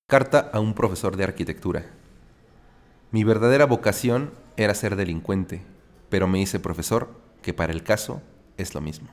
Carta a un profesor de arquitectura. Mi verdadera vocación era ser delincuente, pero me hice profesor, que para el caso es lo mismo.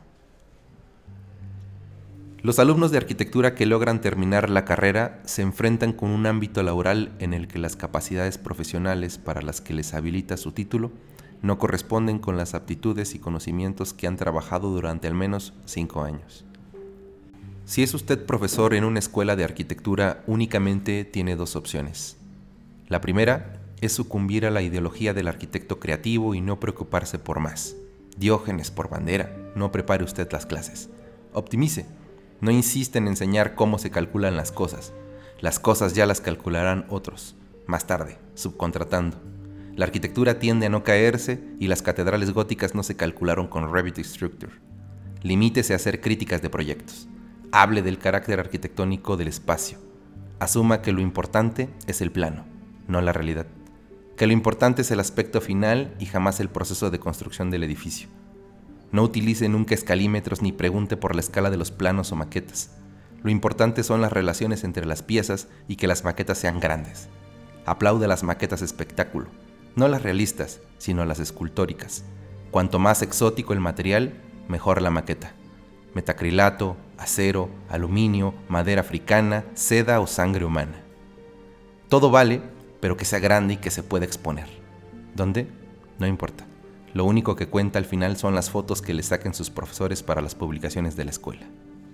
Los alumnos de arquitectura que logran terminar la carrera se enfrentan con un ámbito laboral en el que las capacidades profesionales para las que les habilita su título no corresponden con las aptitudes y conocimientos que han trabajado durante al menos 5 años. Si es usted profesor en una escuela de arquitectura, únicamente tiene 2 opciones. La primera es sucumbir a la ideología del arquitecto creativo y no preocuparse por más. Diógenes por bandera, no prepare usted las clases. Optimice, no insista en enseñar cómo se calculan las cosas. Las cosas ya las calcularán otros, más tarde, subcontratando. La arquitectura tiende a no caerse y las catedrales góticas no se calcularon con Revit Structure. Limítese a hacer críticas de proyectos. Hable del carácter arquitectónico del espacio. Asuma que lo importante es el plano, no la realidad. Que lo importante es el aspecto final y jamás el proceso de construcción del edificio. No utilice nunca escalímetros ni pregunte por la escala de los planos o maquetas. Lo importante son las relaciones entre las piezas y que las maquetas sean grandes. Aplaude las maquetas espectáculo, no las realistas, sino las escultóricas. Cuanto más exótico el material, mejor la maqueta. Metacrilato, acero, aluminio, madera africana, seda o sangre humana. Todo vale, pero que sea grande y que se pueda exponer. ¿Dónde? No importa. Lo único que cuenta al final son las fotos que le saquen sus profesores para las publicaciones de la escuela.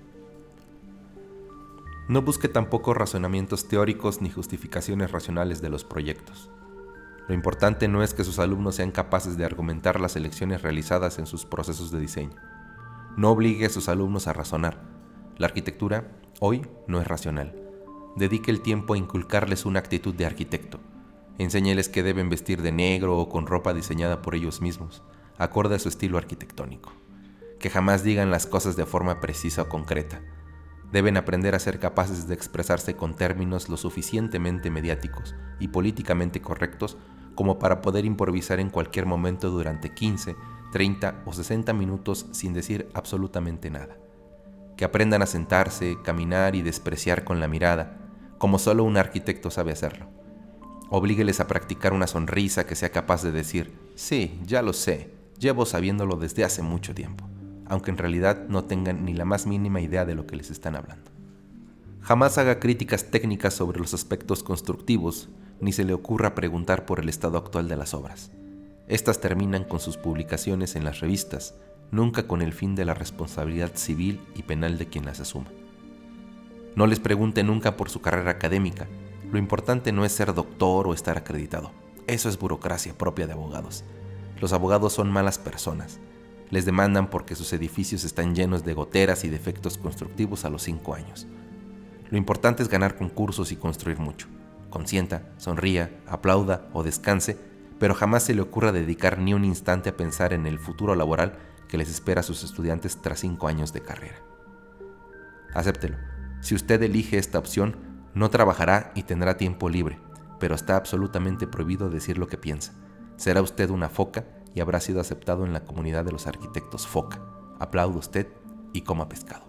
No busque tampoco razonamientos teóricos ni justificaciones racionales de los proyectos. Lo importante no es que sus alumnos sean capaces de argumentar las elecciones realizadas en sus procesos de diseño. No obligue a sus alumnos a razonar. La arquitectura, hoy, no es racional. Dedique el tiempo a inculcarles una actitud de arquitecto. Enséñeles que deben vestir de negro o con ropa diseñada por ellos mismos, acorde a su estilo arquitectónico. Que jamás digan las cosas de forma precisa o concreta. Deben aprender a ser capaces de expresarse con términos lo suficientemente mediáticos y políticamente correctos como para poder improvisar en cualquier momento durante 15, 30 o 60 minutos sin decir absolutamente nada. Que aprendan a sentarse, caminar y despreciar con la mirada, como solo un arquitecto sabe hacerlo. Oblígueles a practicar una sonrisa que sea capaz de decir, sí, ya lo sé, llevo sabiéndolo desde hace mucho tiempo, aunque en realidad no tengan ni la más mínima idea de lo que les están hablando. Jamás haga críticas técnicas sobre los aspectos constructivos, ni se le ocurra preguntar por el estado actual de las obras. Estas terminan con sus publicaciones en las revistas, nunca con el fin de la responsabilidad civil y penal de quien las asuma. No les pregunte nunca por su carrera académica. Lo importante no es ser doctor o estar acreditado. Eso es burocracia propia de abogados. Los abogados son malas personas. Les demandan porque sus edificios están llenos de goteras y defectos constructivos a los 5 años. Lo importante es ganar concursos y construir mucho. Consienta, sonría, aplauda o descanse, pero jamás se le ocurra dedicar ni un instante a pensar en el futuro laboral que les espera a sus estudiantes tras 5 años de carrera. Acéptelo. Si usted elige esta opción, no trabajará y tendrá tiempo libre, pero está absolutamente prohibido decir lo que piensa. Será usted una foca y habrá sido aceptado en la comunidad de los arquitectos foca. Aplauda usted y coma pescado.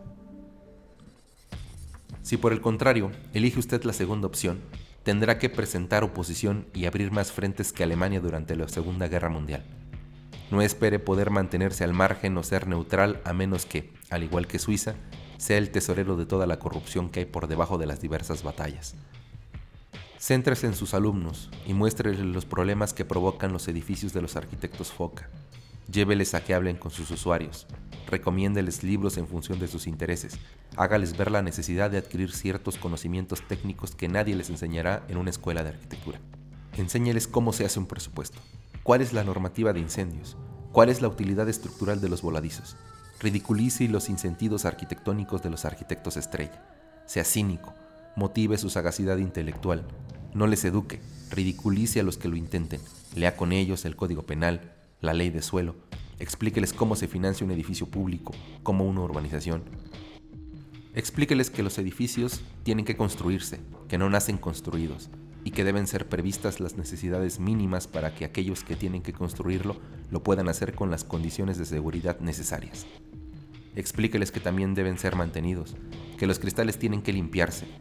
Si por el contrario elige usted la segunda opción, tendrá que presentar oposición y abrir más frentes que Alemania durante la Segunda Guerra Mundial. No espere poder mantenerse al margen o ser neutral a menos que, al igual que Suiza, sea el tesorero de toda la corrupción que hay por debajo de las diversas batallas. Céntrese en sus alumnos y muéstreles los problemas que provocan los edificios de los arquitectos foca. Lléveles a que hablen con sus usuarios. Recomiéndeles libros en función de sus intereses. Hágales ver la necesidad de adquirir ciertos conocimientos técnicos que nadie les enseñará en una escuela de arquitectura. Enséñeles cómo se hace un presupuesto. ¿Cuál es la normativa de incendios? ¿Cuál es la utilidad estructural de los voladizos? Ridiculice los incentivos arquitectónicos de los arquitectos estrella. Sea cínico. Motive su sagacidad intelectual. No les eduque. Ridiculice a los que lo intenten. Lea con ellos el Código Penal, la ley de suelo. Explíqueles cómo se financia un edificio público, cómo una urbanización. Explíqueles que los edificios tienen que construirse, que no nacen construidos, y que deben ser previstas las necesidades mínimas para que aquellos que tienen que construirlo lo puedan hacer con las condiciones de seguridad necesarias. Explíqueles que también deben ser mantenidos, que los cristales tienen que limpiarse.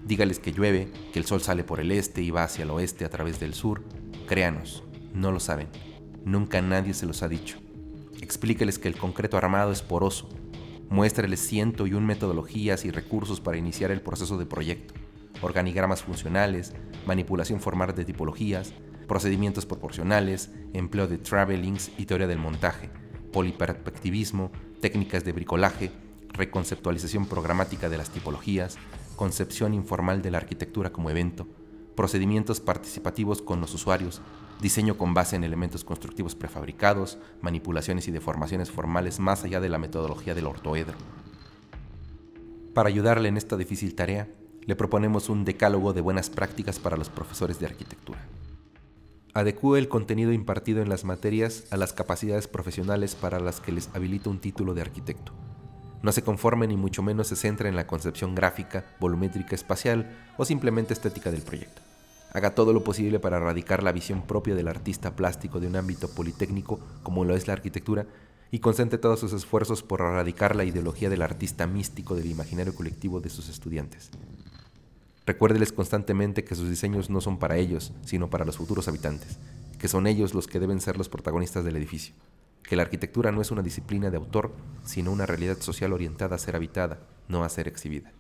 Dígales que llueve, que el sol sale por el este y va hacia el oeste a través del sur. Créanos, no lo saben. Nunca nadie se los ha dicho. Explíqueles que el concreto armado es poroso. Muéstreles 101 metodologías y recursos para iniciar el proceso de proyecto. Organigramas funcionales, manipulación formal de tipologías, procedimientos proporcionales, empleo de travelings y teoría del montaje, poliperspectivismo, técnicas de bricolaje, reconceptualización programática de las tipologías, concepción informal de la arquitectura como evento, procedimientos participativos con los usuarios, diseño con base en elementos constructivos prefabricados, manipulaciones y deformaciones formales más allá de la metodología del ortoedro. Para ayudarle en esta difícil tarea, le proponemos un decálogo de buenas prácticas para los profesores de arquitectura. Adecúe el contenido impartido en las materias a las capacidades profesionales para las que les habilita un título de arquitecto. No se conforme ni mucho menos se centre en la concepción gráfica, volumétrica, espacial o simplemente estética del proyecto. Haga todo lo posible para erradicar la visión propia del artista plástico de un ámbito politécnico como lo es la arquitectura y concentre todos sus esfuerzos por erradicar la ideología del artista místico del imaginario colectivo de sus estudiantes. Recuérdeles constantemente que sus diseños no son para ellos, sino para los futuros habitantes, que son ellos los que deben ser los protagonistas del edificio, que la arquitectura no es una disciplina de autor, sino una realidad social orientada a ser habitada, no a ser exhibida.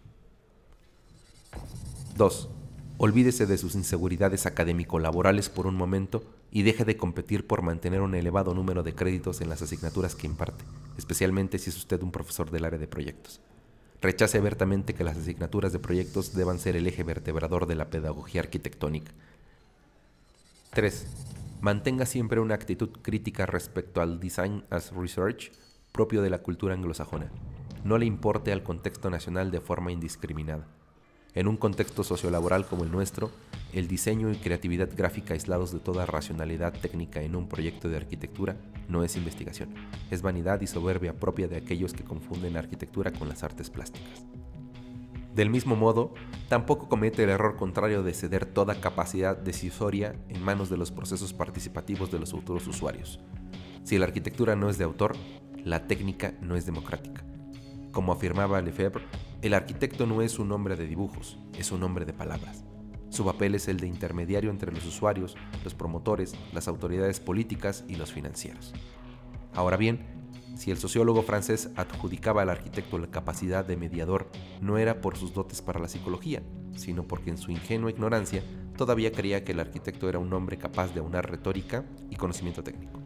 2. Olvídese de sus inseguridades académico-laborales por un momento y deje de competir por mantener un elevado número de créditos en las asignaturas que imparte, especialmente si es usted un profesor del área de proyectos. Rechace abiertamente que las asignaturas de proyectos deban ser el eje vertebrador de la pedagogía arquitectónica. 3. Mantenga siempre una actitud crítica respecto al Design as Research propio de la cultura anglosajona. No le importe al contexto nacional de forma indiscriminada. En un contexto sociolaboral como el nuestro, el diseño y creatividad gráfica aislados de toda racionalidad técnica en un proyecto de arquitectura no es investigación, es vanidad y soberbia propia de aquellos que confunden la arquitectura con las artes plásticas. Del mismo modo, tampoco comete el error contrario de ceder toda capacidad decisoria en manos de los procesos participativos de los futuros usuarios. Si la arquitectura no es de autor, la técnica no es democrática. Como afirmaba Lefebvre, el arquitecto no es un hombre de dibujos, es un hombre de palabras. Su papel es el de intermediario entre los usuarios, los promotores, las autoridades políticas y los financieros. Ahora bien, si el sociólogo francés adjudicaba al arquitecto la capacidad de mediador, no era por sus dotes para la psicología, sino porque en su ingenua ignorancia todavía creía que el arquitecto era un hombre capaz de aunar retórica y conocimiento técnico.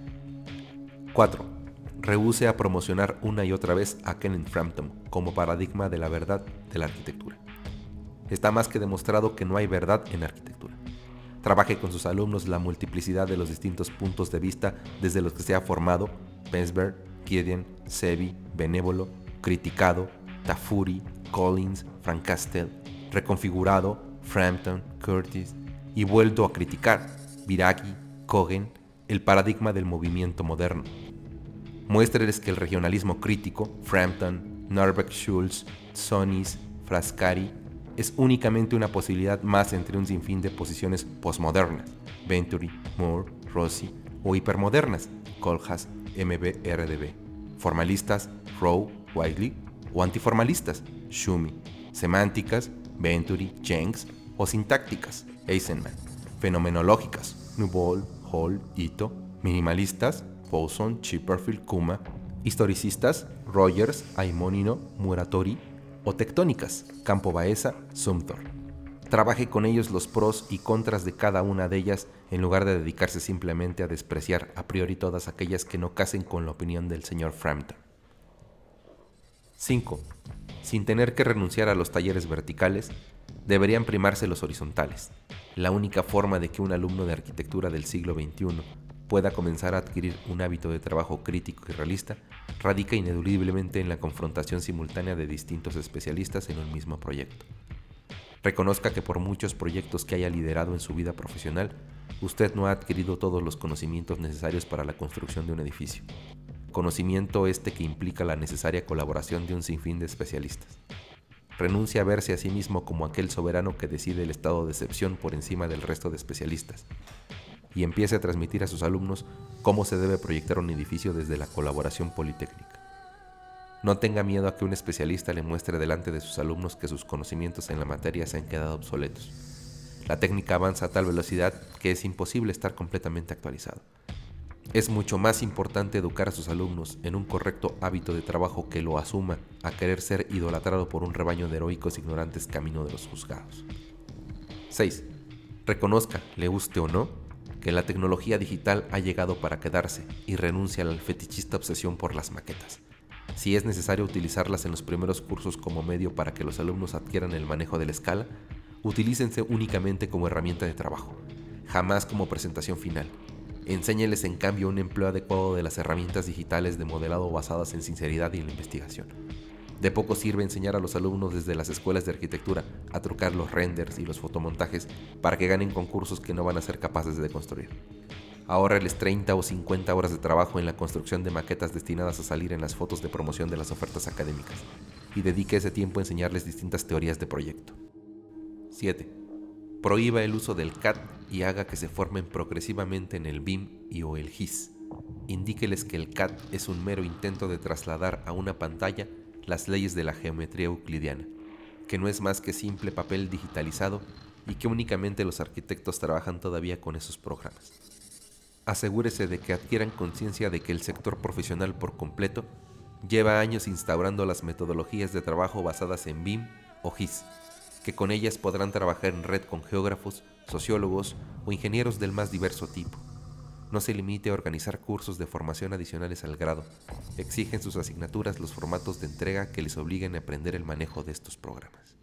4. Rehúse a promocionar una y otra vez a Kenneth Frampton como paradigma de la verdad de la arquitectura. Está más que demostrado que no hay verdad en la arquitectura. Trabaje con sus alumnos la multiplicidad de los distintos puntos de vista desde los que se ha formado Penzberg, Gideon, Sevi, Benévolo, criticado, Tafuri, Collins, Frank Castell, reconfigurado, Frampton, Curtis, y vuelto a criticar, Viraghi, Kogen, el paradigma del movimiento moderno. Muéstreles que el regionalismo crítico, Frampton, Norbeck Schulz, Sonis, Frascari, es únicamente una posibilidad más entre un sinfín de posiciones postmodernas, Venturi, Moore, Rossi, o hipermodernas, Kohlhaas, MBRDB, formalistas, Rowe, Wiley, o antiformalistas, Schumi, semánticas, Venturi, Jenks, o sintácticas, Eisenman, fenomenológicas, Newbold, Hall, Ito, minimalistas, Paulson, Chipperfield, Kuma, historicistas, Rogers, Aimonino, Muratori, o tectónicas, Campo Baeza, Sumter. Trabaje con ellos los pros y contras de cada una de ellas en lugar de dedicarse simplemente a despreciar a priori todas aquellas que no casen con la opinión del señor Frampton. 5. Sin tener que renunciar a los talleres verticales, deberían primarse los horizontales. La única forma de que un alumno de arquitectura del siglo XXI pueda comenzar a adquirir un hábito de trabajo crítico y realista radica ineludiblemente en la confrontación simultánea de distintos especialistas en un mismo proyecto. Reconozca que por muchos proyectos que haya liderado en su vida profesional, usted no ha adquirido todos los conocimientos necesarios para la construcción de un edificio. Conocimiento este que implica la necesaria colaboración de un sinfín de especialistas. Renuncie a verse a sí mismo como aquel soberano que decide el estado de excepción por encima del resto de especialistas, y empiece a transmitir a sus alumnos cómo se debe proyectar un edificio desde la colaboración politécnica. No tenga miedo a que un especialista le muestre delante de sus alumnos que sus conocimientos en la materia se han quedado obsoletos. La técnica avanza a tal velocidad que es imposible estar completamente actualizado. Es mucho más importante educar a sus alumnos en un correcto hábito de trabajo que lo asuma a querer ser idolatrado por un rebaño de heroicos ignorantes camino de los juzgados. 6. Reconozca, le guste o no, que la tecnología digital ha llegado para quedarse y renuncia a la fetichista obsesión por las maquetas. Si es necesario utilizarlas en los primeros cursos como medio para que los alumnos adquieran el manejo de la escala, utilícense únicamente como herramienta de trabajo, jamás como presentación final. Enséñeles en cambio un empleo adecuado de las herramientas digitales de modelado basadas en sinceridad y en la investigación. De poco sirve enseñar a los alumnos desde las escuelas de arquitectura a trucar los renders y los fotomontajes para que ganen concursos que no van a ser capaces de construir. Ahórrales 30 o 50 horas de trabajo en la construcción de maquetas destinadas a salir en las fotos de promoción de las ofertas académicas y dedique ese tiempo a enseñarles distintas teorías de proyecto. 7. Prohíba el uso del CAD y haga que se formen progresivamente en el BIM y o el GIS. Indíqueles que el CAD es un mero intento de trasladar a una pantalla las leyes de la geometría euclidiana, que no es más que simple papel digitalizado y que únicamente los arquitectos trabajan todavía con esos programas. Asegúrese de que adquieran conciencia de que el sector profesional por completo lleva años instaurando las metodologías de trabajo basadas en BIM o GIS, que con ellas podrán trabajar en red con geógrafos, sociólogos o ingenieros del más diverso tipo. No se limite a organizar cursos de formación adicionales al grado. Exigen sus asignaturas los formatos de entrega que les obliguen a aprender el manejo de estos programas.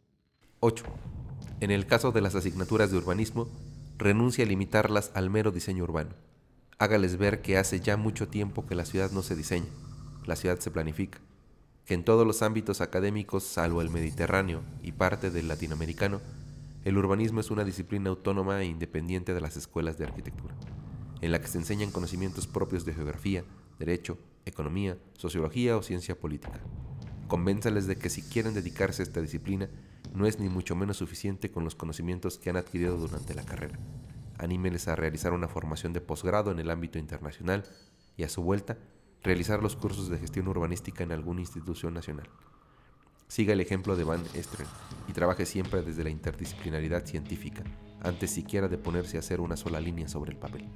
8. En el caso de las asignaturas de urbanismo, renuncia a limitarlas al mero diseño urbano. Hágales ver que hace ya mucho tiempo que la ciudad no se diseña, la ciudad se planifica, que en todos los ámbitos académicos, salvo el mediterráneo y parte del latinoamericano, el urbanismo es una disciplina autónoma e independiente de las escuelas de arquitectura, en la que se enseñan conocimientos propios de geografía, derecho, economía, sociología o ciencia política. Convénzales de que si quieren dedicarse a esta disciplina, no es ni mucho menos suficiente con los conocimientos que han adquirido durante la carrera. Anímeles a realizar una formación de posgrado en el ámbito internacional y, a su vuelta, realizar los cursos de gestión urbanística en alguna institución nacional. Siga el ejemplo de Van Esteren y trabaje siempre desde la interdisciplinaridad científica, antes siquiera de ponerse a hacer una sola línea sobre el papel.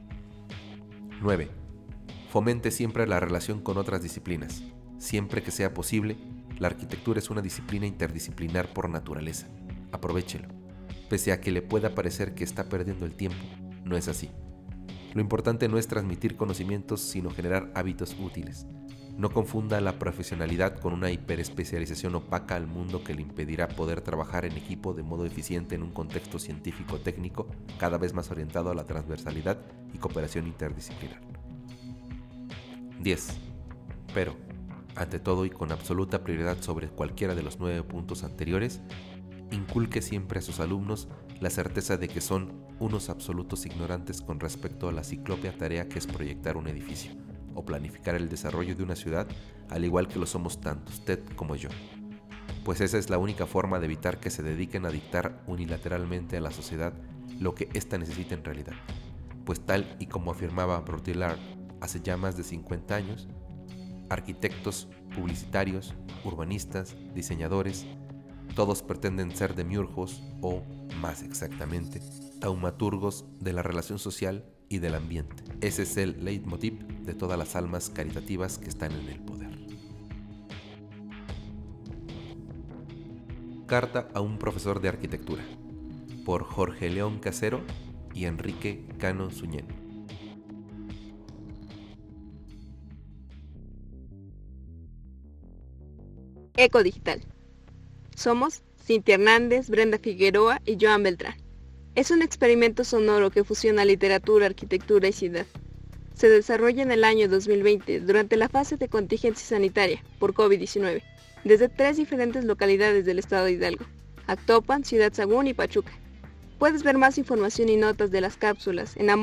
9. Fomente siempre la relación con otras disciplinas. Siempre que sea posible, la arquitectura es una disciplina interdisciplinar por naturaleza. Aprovéchelo. Pese a que le pueda parecer que está perdiendo el tiempo, no es así. Lo importante no es transmitir conocimientos, sino generar hábitos útiles. No confunda la profesionalidad con una hiperespecialización opaca al mundo que le impedirá poder trabajar en equipo de modo eficiente en un contexto científico-técnico cada vez más orientado a la transversalidad y cooperación interdisciplinar. 10. Pero, ante todo y con absoluta prioridad sobre cualquiera de los 9 puntos anteriores, inculque siempre a sus alumnos la certeza de que son unos absolutos ignorantes con respecto a la ciclópea tarea que es proyectar un edificio o planificar el desarrollo de una ciudad, al igual que lo somos tanto usted como yo. Pues esa es la única forma de evitar que se dediquen a dictar unilateralmente a la sociedad lo que ésta necesita en realidad. Pues tal y como afirmaba Baudrillard hace ya más de 50 años, arquitectos, publicitarios, urbanistas, diseñadores, todos pretenden ser demiurgos o, más exactamente, taumaturgos de la relación social y del ambiente. Ese es el leitmotiv de todas las almas caritativas que están en el poder. Carta a un profesor de arquitectura, por Jorge León Casero y Enrique Cano Suñén. Ecodigital. Somos Cintia Hernández, Brenda Figueroa y Joan Beltrán. Es un experimento sonoro que fusiona literatura, arquitectura y ciudad. Se desarrolla en el año 2020 durante la fase de contingencia sanitaria por COVID-19, desde 3 diferentes localidades del estado de Hidalgo: Actopan, Ciudad Sagún y Pachuca. Puedes ver más información y notas de las cápsulas en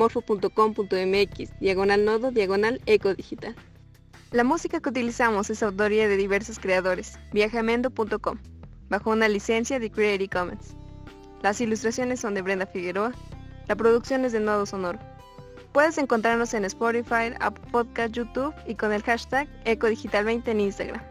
amorfo.com.mx/nodo/ecodigital. La música que utilizamos es autoría de diversos creadores. Viajamendo.com, bajo una licencia de Creative Commons. Las ilustraciones son de Brenda Figueroa. La producción es de Nodo Sonoro. Puedes encontrarnos en Spotify, Apple Podcast, YouTube y con el hashtag Ecodigital20 en Instagram.